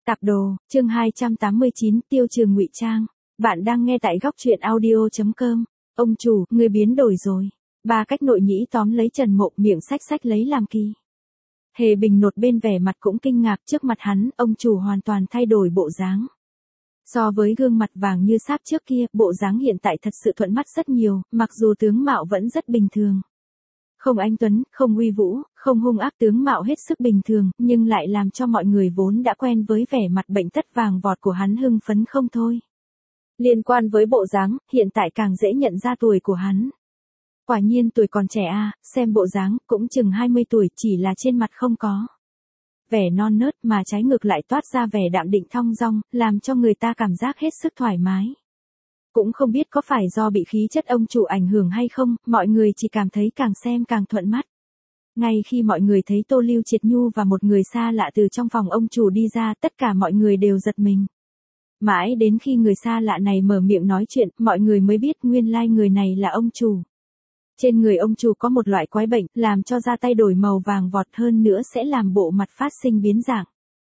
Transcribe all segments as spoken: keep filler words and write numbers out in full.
Tạp đồ, chương hai trăm tám mươi chín, tiêu trường ngụy trang. Bạn đang nghe tại góc truyện audio chấm com. Ông chủ, người biến đổi rồi. Ba cách nội nhĩ tóm lấy Trần Mộ, miệng xách xách lấy làm kỳ. Hề Bình nột bên vẻ mặt cũng kinh ngạc, trước mặt hắn, ông chủ hoàn toàn thay đổi bộ dáng. So với gương mặt vàng như sáp trước kia, bộ dáng hiện tại thật sự thuận mắt rất nhiều, mặc dù tướng mạo vẫn rất bình thường. Không anh tuấn, không uy vũ, không hung ác, tướng mạo hết sức bình thường, nhưng lại làm cho mọi người vốn đã quen với vẻ mặt bệnh tất vàng vọt của hắn hưng phấn không thôi. Liên quan với bộ dáng, hiện tại càng dễ nhận ra tuổi của hắn. Quả nhiên tuổi còn trẻ à, xem bộ dáng, cũng chừng hai mươi tuổi, chỉ là trên mặt không có vẻ non nớt mà trái ngược lại toát ra vẻ đạm định thong dong, làm cho người ta cảm giác hết sức thoải mái. Cũng không biết có phải do bị khí chất ông chủ ảnh hưởng hay không, mọi người chỉ cảm thấy càng xem càng thuận mắt. Ngay khi mọi người thấy Tô Lưu Triệt Nhu và một người xa lạ từ trong phòng ông chủ đi ra, tất cả mọi người đều giật mình. Mãi đến khi người xa lạ này mở miệng nói chuyện, mọi người mới biết nguyên lai người này là ông chủ. Trên người ông chủ có một loại quái bệnh, làm cho da tay đổi màu vàng vọt, hơn nữa sẽ làm bộ mặt phát sinh biến dạng.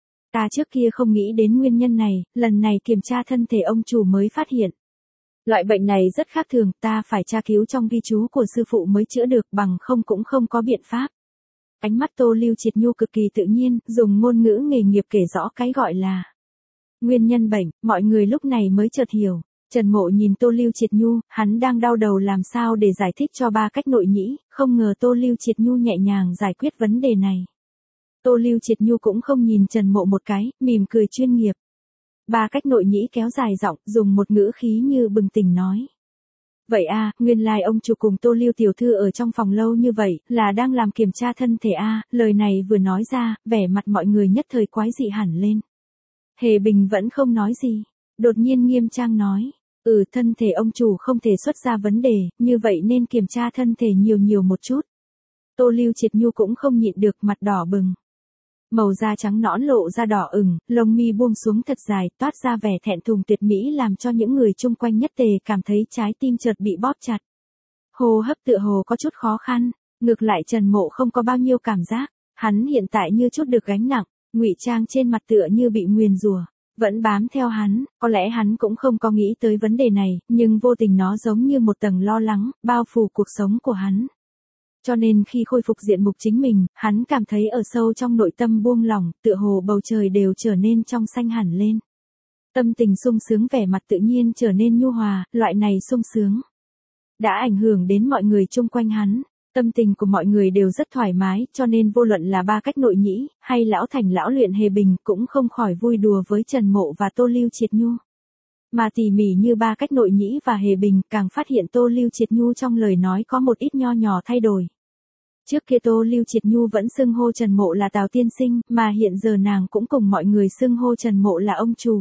Ta trước kia không nghĩ đến nguyên nhân này, lần này kiểm tra thân thể ông chủ mới phát hiện. Loại bệnh này rất khác thường, ta phải tra cứu trong ghi chú của sư phụ mới chữa được, bằng không cũng không có biện pháp. Ánh mắt Tô Lưu Triệt Nhu cực kỳ tự nhiên, dùng ngôn ngữ nghề nghiệp kể rõ cái gọi là nguyên nhân bệnh, mọi người lúc này mới chợt hiểu. Trần Mộ nhìn Tô Lưu Triệt Nhu, hắn đang đau đầu làm sao để giải thích cho ba cách nội nhĩ, không ngờ Tô Lưu Triệt Nhu nhẹ nhàng giải quyết vấn đề này. Tô Lưu Triệt Nhu cũng không nhìn Trần Mộ một cái, mỉm cười chuyên nghiệp. Ba cách nội nhĩ kéo dài giọng, dùng một ngữ khí như bừng tỉnh nói. Vậy à, nguyên lai ông chủ cùng Tô Lưu tiểu thư ở trong phòng lâu như vậy, là đang làm kiểm tra thân thể à, lời này vừa nói ra, vẻ mặt mọi người nhất thời quái dị hẳn lên. Hề Bình vẫn không nói gì, đột nhiên nghiêm trang nói. Ừ, thân thể ông chủ không thể xuất ra vấn đề, như vậy nên kiểm tra thân thể nhiều nhiều một chút. Tô Lưu Triệt Nhu cũng không nhịn được, mặt đỏ bừng. Màu da trắng nõn lộ ra đỏ ửng, lông mi buông xuống thật dài, toát ra vẻ thẹn thùng tuyệt mỹ làm cho những người chung quanh nhất tề cảm thấy trái tim chợt bị bóp chặt. Hô hấp tựa hồ có chút khó khăn, ngược lại Trần Mộ không có bao nhiêu cảm giác, hắn hiện tại như chút được gánh nặng, ngụy trang trên mặt tựa như bị nguyền rủa, vẫn bám theo hắn, có lẽ hắn cũng không có nghĩ tới vấn đề này, nhưng vô tình nó giống như một tầng lo lắng, bao phủ cuộc sống của hắn. Cho nên khi khôi phục diện mục chính mình, hắn cảm thấy ở sâu trong nội tâm buông lỏng, tựa hồ bầu trời đều trở nên trong xanh hẳn lên. Tâm tình sung sướng, vẻ mặt tự nhiên trở nên nhu hòa, loại này sung sướng đã ảnh hưởng đến mọi người chung quanh hắn. Tâm tình của mọi người đều rất thoải mái, cho nên vô luận là ba cách nội nhĩ, hay lão thành lão luyện Hề Bình cũng không khỏi vui đùa với Trần Mộ và Tô Lưu Triệt Nhu. Mà tỉ mỉ như ba cách nội nhĩ và Hề Bình càng phát hiện Tô Lưu Triệt Nhu trong lời nói có một ít nho nhỏ thay đổi. Trước kia Tô Lưu Triệt Nhu vẫn xưng hô Trần Mộ là Tào tiên sinh, mà hiện giờ nàng cũng cùng mọi người xưng hô Trần Mộ là ông chủ.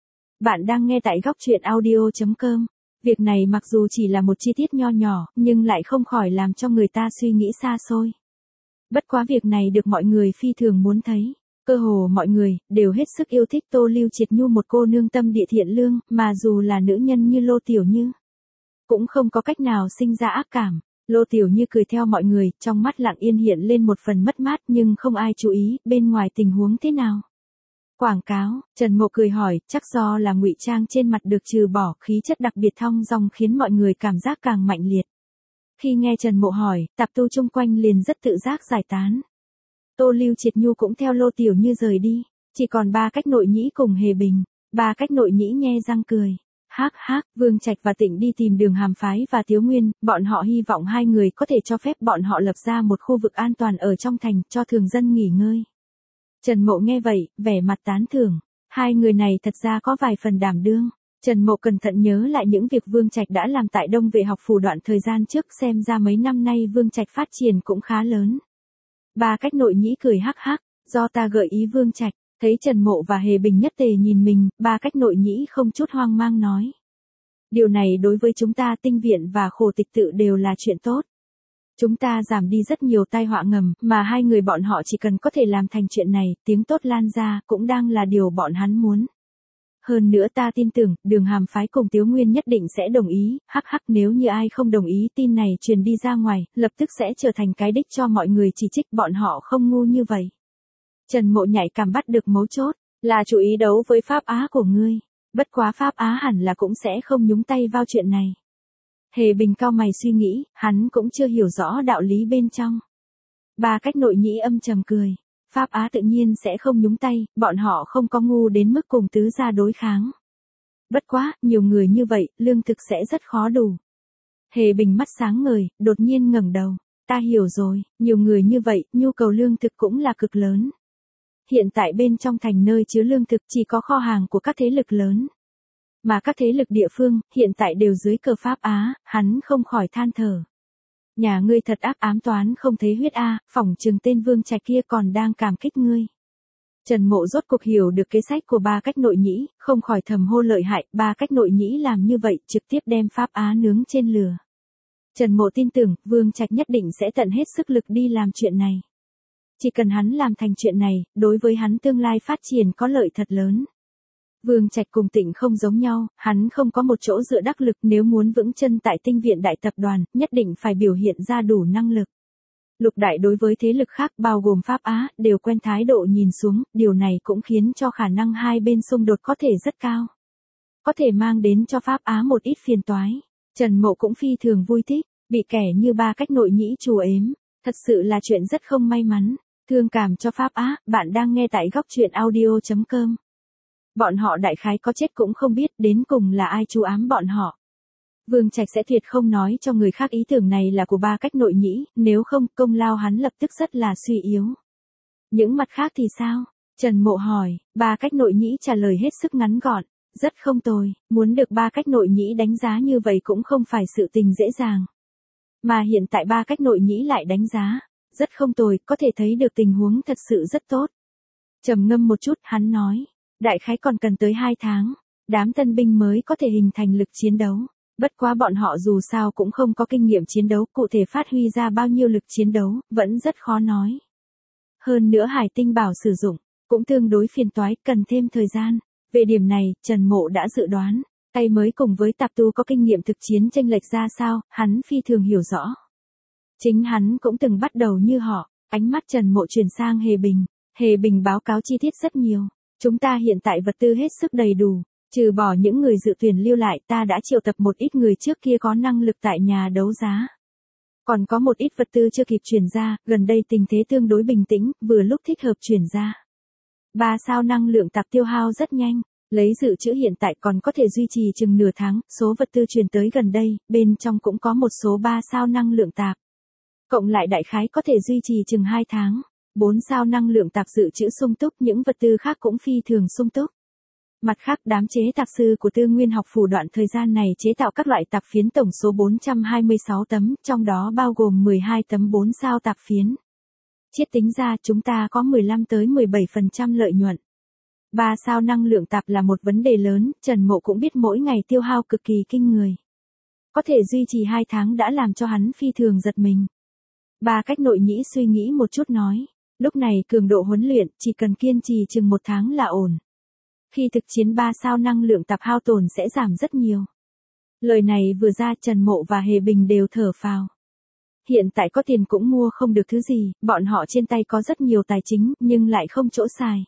Bạn đang nghe tại góc truyện audio chấm com. Việc này mặc dù chỉ là một chi tiết nho nhỏ, nhưng lại không khỏi làm cho người ta suy nghĩ xa xôi. Bất quá việc này được mọi người phi thường muốn thấy. Cơ hồ mọi người đều hết sức yêu thích Tô Lưu Triệt Nhu, một cô nương tâm địa thiện lương, mà dù là nữ nhân như Lô Tiểu Như cũng không có cách nào sinh ra ác cảm. Lô Tiểu Như cười theo mọi người, trong mắt lặng yên hiện lên một phần mất mát, nhưng không ai chú ý, bên ngoài tình huống thế nào. Quảng cáo, Trần Mộ cười hỏi, chắc do là ngụy trang trên mặt được trừ bỏ, khí chất đặc biệt thong dong khiến mọi người cảm giác càng mạnh liệt. Khi nghe Trần Mộ hỏi, tạp tu chung quanh liền rất tự giác giải tán. Tô Lưu Triệt Nhu cũng theo Lô Tiểu Như rời đi, chỉ còn ba cách nội nhĩ cùng Hề Bình. Ba cách nội nhĩ nhe răng cười. Hắc hắc, Vương Trạch và Tịnh đi tìm Đường Hàm Phái và Tiếu Nguyên, bọn họ hy vọng hai người có thể cho phép bọn họ lập ra một khu vực an toàn ở trong thành, cho thường dân nghỉ ngơi. Trần Mộ nghe vậy, vẻ mặt tán thưởng. Hai người này thật ra có vài phần đảm đương. Trần Mộ cẩn thận nhớ lại những việc Vương Trạch đã làm tại Đông Vệ học phủ đoạn thời gian trước, xem ra mấy năm nay Vương Trạch phát triển cũng khá lớn. Ba cách nội nhĩ cười hắc hắc, do ta gợi ý Vương Trạch. Thấy Trần Mộ và Hề Bình nhất tề nhìn mình, ba cách nội nhĩ không chút hoang mang nói. Điều này đối với chúng ta Tinh Viện và Khổ Tịch Tự đều là chuyện tốt. Chúng ta giảm đi rất nhiều tai họa ngầm, mà hai người bọn họ chỉ cần có thể làm thành chuyện này, tiếng tốt lan ra, cũng đang là điều bọn hắn muốn. Hơn nữa ta tin tưởng, Đường Hàm Phái cùng Tiếu Nguyên nhất định sẽ đồng ý, hắc hắc, nếu như ai không đồng ý tin này truyền đi ra ngoài, lập tức sẽ trở thành cái đích cho mọi người chỉ trích, bọn họ không ngu như vậy. Trần Mộ nhạy cảm bắt được mấu chốt, Là chủ ý đấu với Pháp Á của ngươi. Bất quá Pháp Á hẳn là cũng sẽ không nhúng tay vào chuyện này. Hề Bình cau mày suy nghĩ, hắn cũng chưa hiểu rõ đạo lý bên trong. Ba Cách Nội Nhĩ âm trầm cười. Pháp Á tự nhiên sẽ không nhúng tay, bọn họ không có ngu đến mức cùng tứ gia đối kháng. Bất quá, nhiều người như vậy, lương thực sẽ rất khó đủ. Hề Bình mắt sáng ngời, đột nhiên ngẩng đầu. Ta hiểu rồi, nhiều người như vậy, nhu cầu lương thực cũng là cực lớn. Hiện tại bên trong thành nơi chứa lương thực chỉ có kho hàng của các thế lực lớn. Mà các thế lực địa phương, hiện tại đều dưới cờ Pháp Á, hắn không khỏi than thở. Nhà ngươi thật ác ám toán không thấy huyết a, phỏng chừng tên Vương Trạch kia còn đang cảm kích ngươi. Trần Mộ rốt cuộc hiểu được kế sách của Ba Cách Nội Nhĩ, không khỏi thầm hô lợi hại, Ba Cách Nội Nhĩ làm như vậy, trực tiếp đem Pháp Á nướng trên lửa. Trần Mộ tin tưởng, Vương Trạch nhất định sẽ tận hết sức lực đi làm chuyện này. Chỉ cần hắn làm thành chuyện này, đối với hắn tương lai phát triển có lợi thật lớn. Vương Trạch cùng Tịnh không giống nhau, hắn không có một chỗ dựa đắc lực, nếu muốn vững chân tại Tinh Viện Đại Tập đoàn, nhất định phải biểu hiện ra đủ năng lực. Lục Đại đối với thế lực khác bao gồm Pháp Á, đều quen thái độ nhìn xuống, điều này cũng khiến cho khả năng hai bên xung đột có thể rất cao. Có thể mang đến cho Pháp Á một ít phiền toái. Trần Mộ cũng phi thường vui thích, bị kẻ như Ba Cách Nội Nhĩ trù ếm, thật sự là chuyện rất không may mắn. Thương cảm cho Pháp Á, bạn đang nghe tại góc truyện audio chấm com. Bọn họ đại khái có chết cũng không biết đến cùng là ai trù ám bọn họ. Vương Trạch sẽ tuyệt không nói cho người khác ý tưởng này là của Ba Cách Nội Nhĩ, nếu không công lao hắn lập tức rất là suy yếu. Những mặt khác thì sao? Trần Mộ hỏi, Ba Cách Nội Nhĩ trả lời hết sức ngắn gọn, rất không tồi, muốn được Ba Cách Nội Nhĩ đánh giá như vậy cũng không phải sự tình dễ dàng. Mà hiện tại Ba Cách Nội Nhĩ lại đánh giá, rất không tồi, có thể thấy được tình huống thật sự rất tốt. Trầm ngâm một chút, hắn nói, đại khái còn cần tới hai tháng, đám tân binh mới có thể hình thành lực chiến đấu. Bất quá bọn họ dù sao cũng không có kinh nghiệm chiến đấu, cụ thể phát huy ra bao nhiêu lực chiến đấu, vẫn rất khó nói. Hơn nữa Hải Tinh bảo sử dụng, cũng tương đối phiền toái, cần thêm thời gian. Về điểm này, Trần Mộ đã dự đoán, tay mới cùng với tạp tu có kinh nghiệm thực chiến chênh lệch ra sao, hắn phi thường hiểu rõ. Chính hắn cũng từng bắt đầu như họ, ánh mắt Trần Mộ chuyển sang Hề Bình. Hề Bình báo cáo chi tiết rất nhiều. Chúng ta hiện tại vật tư hết sức đầy đủ. Trừ bỏ những người dự tuyển lưu lại, ta đã triệu tập một ít người trước kia có năng lực tại nhà đấu giá. Còn có một ít vật tư chưa kịp chuyển ra, gần đây tình thế tương đối bình tĩnh, vừa lúc thích hợp chuyển ra. Ba sao năng lượng tạp tiêu hao rất nhanh, lấy dự trữ hiện tại còn có thể duy trì chừng nửa tháng, số vật tư truyền tới gần đây, bên trong cũng có một số ba sao năng lượng tạp. Cộng lại đại khái có thể duy trì chừng hai tháng, bốn sao năng lượng tạp dự trữ sung túc, những vật tư khác cũng phi thường sung túc. Mặt khác, đám chế tạp sư của Tư Nguyên học phủ đoạn thời gian này chế tạo các loại tạp phiến tổng số bốn trăm hai mươi sáu tấm, trong đó bao gồm mười hai tấm bốn sao tạp phiến. Chiết tính ra chúng ta có mười lăm tới mười bảy phần trăm lợi nhuận. Ba sao năng lượng tạp là một vấn đề lớn, Trần Mộ cũng biết mỗi ngày tiêu hao cực kỳ kinh người. Có thể duy trì hai tháng đã làm cho hắn phi thường giật mình. Ba Cách Nội Nhĩ suy nghĩ một chút nói, lúc này cường độ huấn luyện chỉ cần kiên trì chừng một tháng là ổn. Khi thực chiến ba sao năng lượng tạp hao tổn sẽ giảm rất nhiều. Lời này vừa ra Trần Mộ và Hề Bình đều thở phào. Hiện tại có tiền cũng mua không được thứ gì, bọn họ trên tay có rất nhiều tài chính nhưng lại không chỗ xài.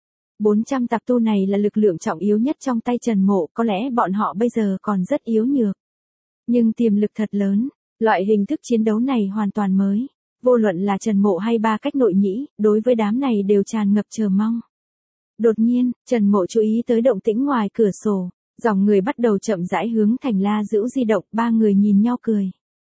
bốn trăm tạp tu này là lực lượng trọng yếu nhất trong tay Trần Mộ, có lẽ bọn họ bây giờ còn rất yếu nhược. Nhưng tiềm lực thật lớn, loại hình thức chiến đấu này hoàn toàn mới. Vô luận là Trần Mộ hay Ba Cách Nội Nhĩ, đối với đám này đều tràn ngập chờ mong. Đột nhiên, Trần Mộ chú ý tới động tĩnh ngoài cửa sổ, dòng người bắt đầu chậm rãi hướng thành La Dữu di động, ba người nhìn nhau cười.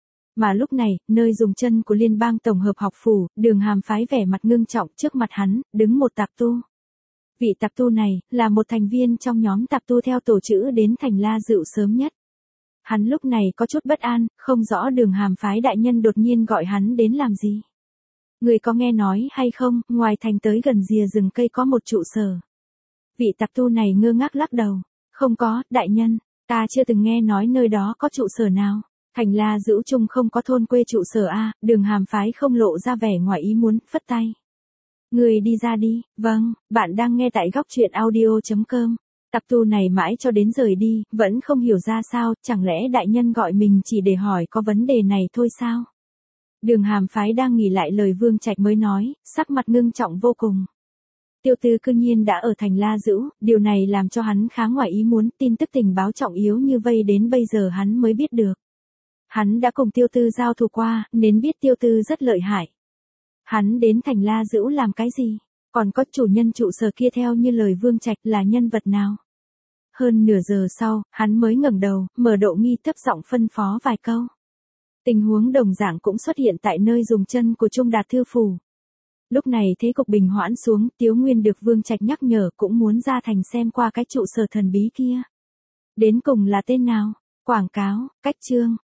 Mà lúc này, nơi dùng chân của Liên bang Tổng hợp học phủ, Đường Hàm phái vẻ mặt ngưng trọng, trước mặt hắn, đứng một tạp tu. Vị tạp tu này, là một thành viên trong nhóm tạp tu theo tổ chữ đến thành La Dữu sớm nhất. Hắn lúc này có chút bất an, không rõ Đường Hàm phái đại nhân đột nhiên gọi hắn đến làm gì. Người có nghe nói hay không, ngoài thành tới gần rìa rừng cây có một trụ sở. Vị tạp tu này ngơ ngác lắc đầu. Không có, đại nhân, ta chưa từng nghe nói nơi đó có trụ sở nào. Thành La Dữu chung không có thôn quê trụ sở a. Đường Hàm phái không lộ ra vẻ ngoài ý muốn, phất tay. Người đi ra đi, vâng, bạn đang nghe tại góc truyện audio chấm com. Tạp tu này mãi cho đến rời đi, vẫn không hiểu ra sao, chẳng lẽ đại nhân gọi mình chỉ để hỏi có vấn đề này thôi sao? Đường Hàm phái đang nghỉ lại lời Vương Trạch mới nói, sắc mặt ngưng trọng vô cùng. Tiêu Tư cư nhiên đã ở thành La Dữu, điều này làm cho hắn khá ngoài ý muốn, tin tức tình báo trọng yếu như vây đến bây giờ hắn mới biết được. Hắn đã cùng Tiêu Tư giao thủ qua, nên biết Tiêu Tư rất lợi hại. Hắn đến thành La Dữu làm cái gì? Còn có chủ nhân trụ sở kia theo như lời Vương Trạch là nhân vật nào? Hơn nửa giờ sau, hắn mới ngẩng đầu, mở độ nghi thấp giọng phân phó vài câu. Tình huống đồng dạng cũng xuất hiện tại nơi dùng chân của Trung Đạt Thư Phủ. Lúc này thế cục bình hoãn xuống, Tiếu Nguyên được Vương Trạch nhắc nhở cũng muốn ra thành xem qua cái trụ sở thần bí kia. Đến cùng là tên nào? Quảng cáo, cách chương.